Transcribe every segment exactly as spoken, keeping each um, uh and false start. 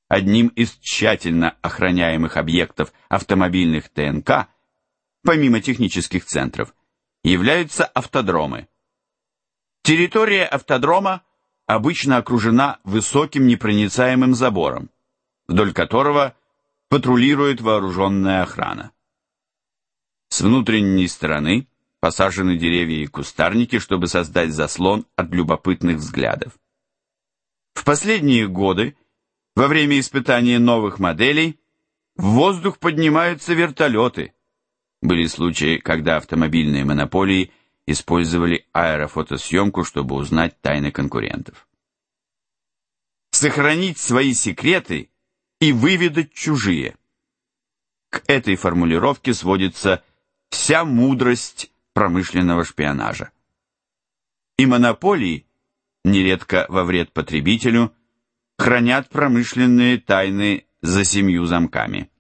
одним из тщательно охраняемых объектов автомобильных ТНК, помимо технических центров, являются автодромы. Территория автодрома обычно окружена высоким непроницаемым забором, вдоль которого патрулирует вооруженная охрана. С внутренней стороны посажены деревья и кустарники, чтобы создать заслон от любопытных взглядов. В последние годы, во время испытания новых моделей, в воздух поднимаются вертолеты. Были случаи, когда автомобильные монополии использовали аэрофотосъемку, чтобы узнать тайны конкурентов. Сохранить свои секреты и выведать чужие. К этой формулировке сводится вся мудрость промышленного шпионажа. И монополии, нередко во вред потребителю, хранят промышленные тайны за семью замками.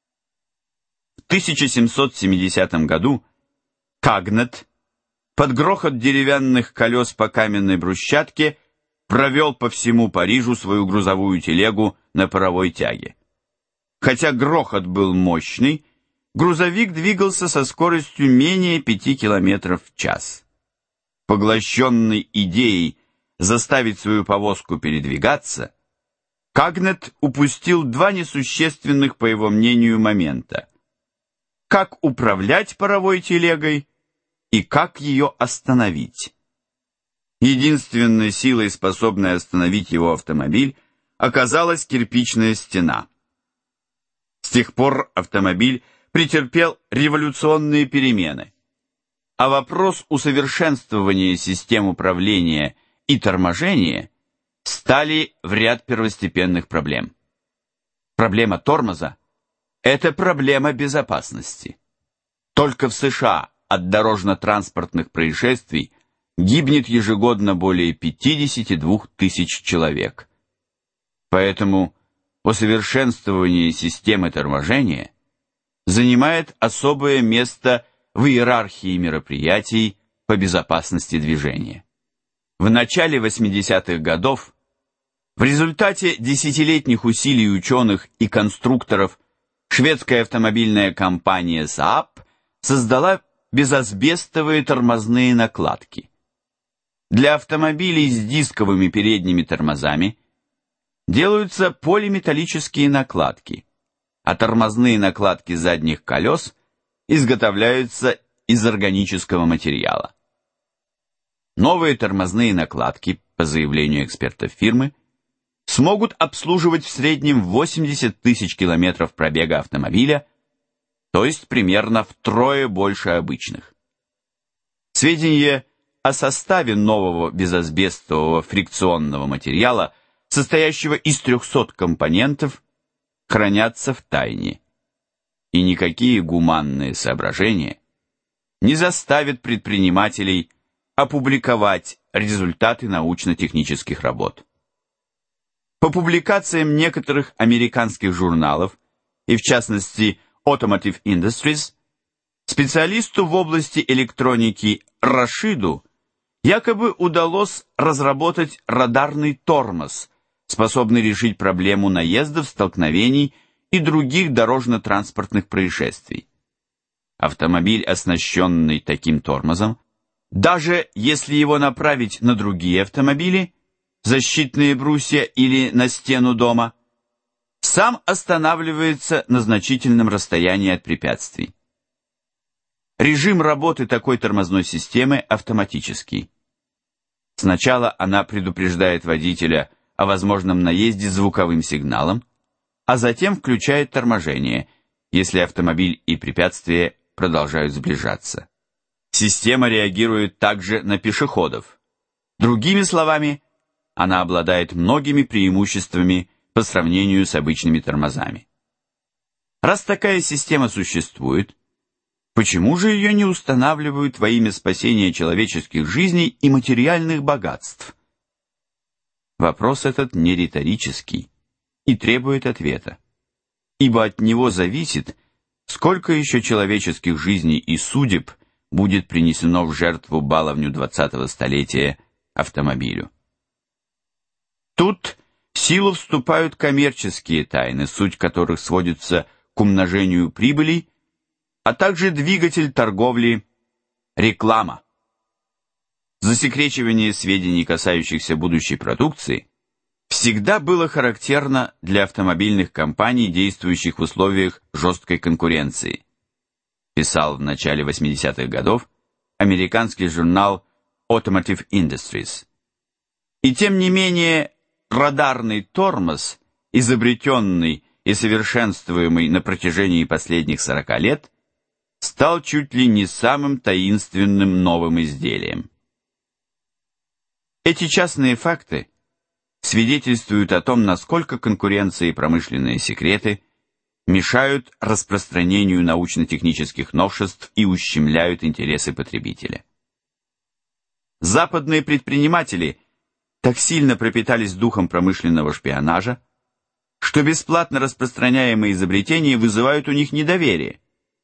В тысяча семьсот семидесятом году Кагнет под грохот деревянных колес по каменной брусчатке провел по всему Парижу свою грузовую телегу на паровой тяге. Хотя грохот был мощный, грузовик двигался со скоростью менее пяти километров в час. Поглощенный идеей заставить свою повозку передвигаться, Кагнет упустил два несущественных, по его мнению, момента: как управлять паровой телегой и как ее остановить. Единственной силой, способной остановить его автомобиль, оказалась кирпичная стена. С тех пор автомобиль претерпел революционные перемены, а вопрос усовершенствования систем управления и торможения стали в ряд первостепенных проблем. Проблема тормоза – это проблема безопасности. Только в США от дорожно-транспортных происшествий гибнет ежегодно более пятидесяти двух тысяч человек. Поэтому усовершенствование системы торможения занимает особое место в иерархии мероприятий по безопасности движения. В начале восьмидесятых годов в результате десятилетних усилий ученых и конструкторов шведская автомобильная компания Saab создала безасбестовые тормозные накладки. Для автомобилей с дисковыми передними тормозами делаются полиметаллические накладки, а тормозные накладки задних колес изготовляются из органического материала. Новые тормозные накладки, по заявлению экспертов фирмы, смогут обслуживать в среднем восемьдесят тысяч километров пробега автомобиля, то есть примерно втрое больше обычных. Сведения о составе нового безасбестового фрикционного материала, состоящего из трехсот компонентов, хранятся в тайне, и никакие гуманные соображения не заставят предпринимателей опубликовать результаты научно-технических работ. По публикациям некоторых американских журналов, и в частности Automotive Industries, специалисту в области электроники Рашиду якобы удалось разработать радарный тормоз, способный решить проблему наездов, столкновений и других дорожно-транспортных происшествий. Автомобиль, оснащенный таким тормозом, даже если его направить на другие автомобили, защитные брусья или на стену дома, сам останавливается на значительном расстоянии от препятствий. Режим работы такой тормозной системы автоматический. Сначала она предупреждает водителя о возможном наезде звуковым сигналом, а затем включает торможение, если автомобиль и препятствие продолжают сближаться. Система реагирует также на пешеходов. Другими словами, она обладает многими преимуществами по сравнению с обычными тормозами. Раз такая система существует, почему же ее не устанавливают во имя спасения человеческих жизней и материальных богатств? Вопрос этот не риторический и требует ответа, ибо от него зависит, сколько еще человеческих жизней и судеб будет принесено в жертву баловню двадцатого столетия автомобилю. Тут В силу вступают коммерческие тайны, суть которых сводится к умножению прибылей, а также двигатель торговли – реклама. Засекречивание сведений, касающихся будущей продукции, всегда было характерно для автомобильных компаний, действующих в условиях жесткой конкуренции, писал в начале восьмидесятых годов американский журнал Automotive Industries. И тем не менее, радарный тормоз, изобретенный и совершенствуемый на протяжении последних сорока лет, стал чуть ли не самым таинственным новым изделием. Эти частные факты свидетельствуют о том, насколько конкуренция и промышленные секреты мешают распространению научно-технических новшеств и ущемляют интересы потребителя. Западные предприниматели так сильно пропитались духом промышленного шпионажа, что бесплатно распространяемые изобретения вызывают у них недоверие.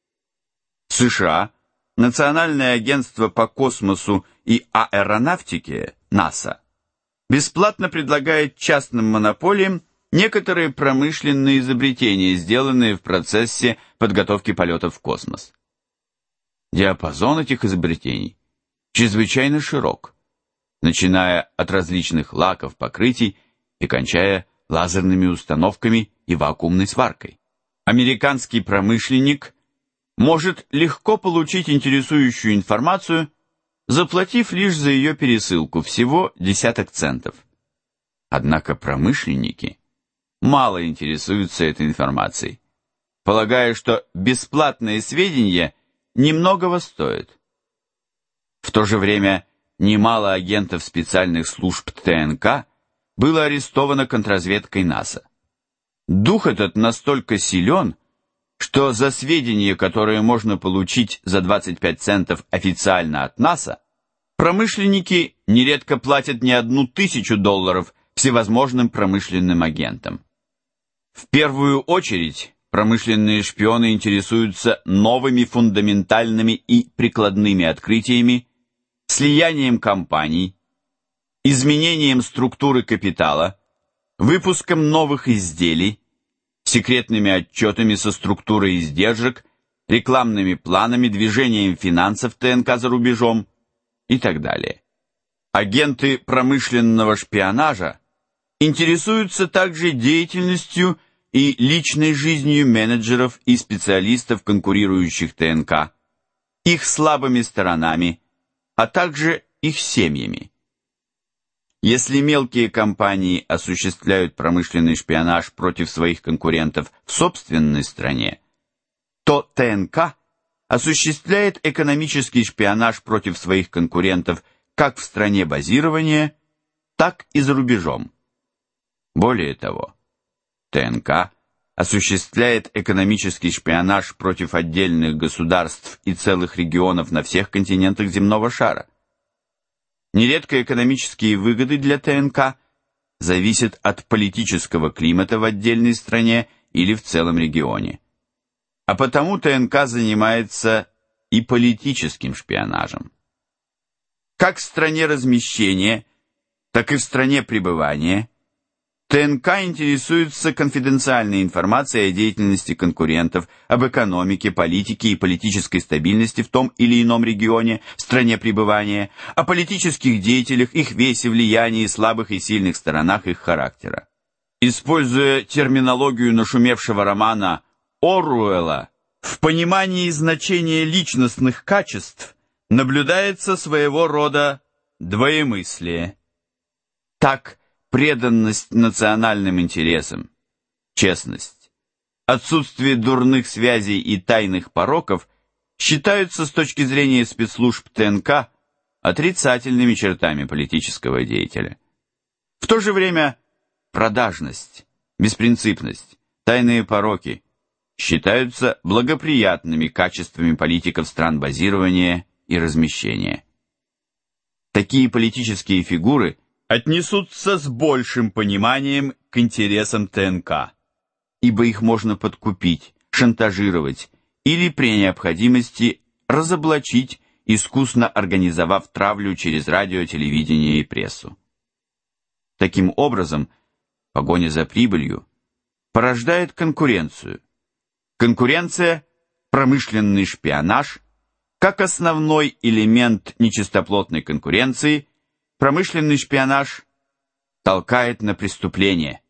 США, Национальное агентство по космосу и аэронавтике НАСА, бесплатно предлагает частным монополиям некоторые промышленные изобретения, сделанные в процессе подготовки полетов в космос. Диапазон этих изобретений чрезвычайно широк, начиная от различных лаков, покрытий и кончая лазерными установками и вакуумной сваркой. Американский промышленник может легко получить интересующую информацию, заплатив лишь за ее пересылку, всего десяток центов. Однако промышленники мало интересуются этой информацией, полагая, что бесплатные сведения немногого стоят. В то же время немало агентов специальных служб ТНК было арестовано контрразведкой НАСА. Дух этот настолько силен, что за сведения, которые можно получить за двадцать пять центов официально от НАСА, промышленники нередко платят не одну тысячу долларов всевозможным промышленным агентам. В первую очередь промышленные шпионы интересуются новыми фундаментальными и прикладными открытиями, слиянием компаний, изменением структуры капитала, выпуском новых изделий, секретными отчетами со структурой издержек, рекламными планами, движением финансов ТНК за рубежом и так далее. Агенты промышленного шпионажа интересуются также деятельностью и личной жизнью менеджеров и специалистов конкурирующих ТНК, их слабыми сторонами, а также их семьями. Если мелкие компании осуществляют промышленный шпионаж против своих конкурентов в собственной стране, то ТНК осуществляет экономический шпионаж против своих конкурентов как в стране базирования, так и за рубежом. Более того, ТНК осуществляет экономический шпионаж против отдельных государств и целых регионов на всех континентах земного шара. Нередко экономические выгоды для ТНК зависят от политического климата в отдельной стране или в целом регионе. А потому ТНК занимается и политическим шпионажем. Как в стране размещения, так и в стране пребывания ТНК интересуется конфиденциальной информацией о деятельности конкурентов, об экономике, политике и политической стабильности в том или ином регионе, в стране пребывания, о политических деятелях, их весе, влиянии, слабых и сильных сторонах их характера. Используя терминологию нашумевшего романа Оруэлла, в понимании значения личностных качеств наблюдается своего рода двоемыслие. Так, преданность национальным интересам, честность, отсутствие дурных связей и тайных пороков считаются с точки зрения спецслужб ТНК отрицательными чертами политического деятеля. В то же время продажность, беспринципность, тайные пороки считаются благоприятными качествами политиков стран базирования и размещения. Такие политические фигуры отнесутся с большим пониманием к интересам ТНК, ибо их можно подкупить, шантажировать или при необходимости разоблачить, искусно организовав травлю через радио, телевидение и прессу. Таким образом, Погоня за прибылью порождает конкуренцию. Конкуренция – промышленный шпионаж. Как основной элемент нечистоплотной конкуренции, промышленный шпионаж толкает на преступление.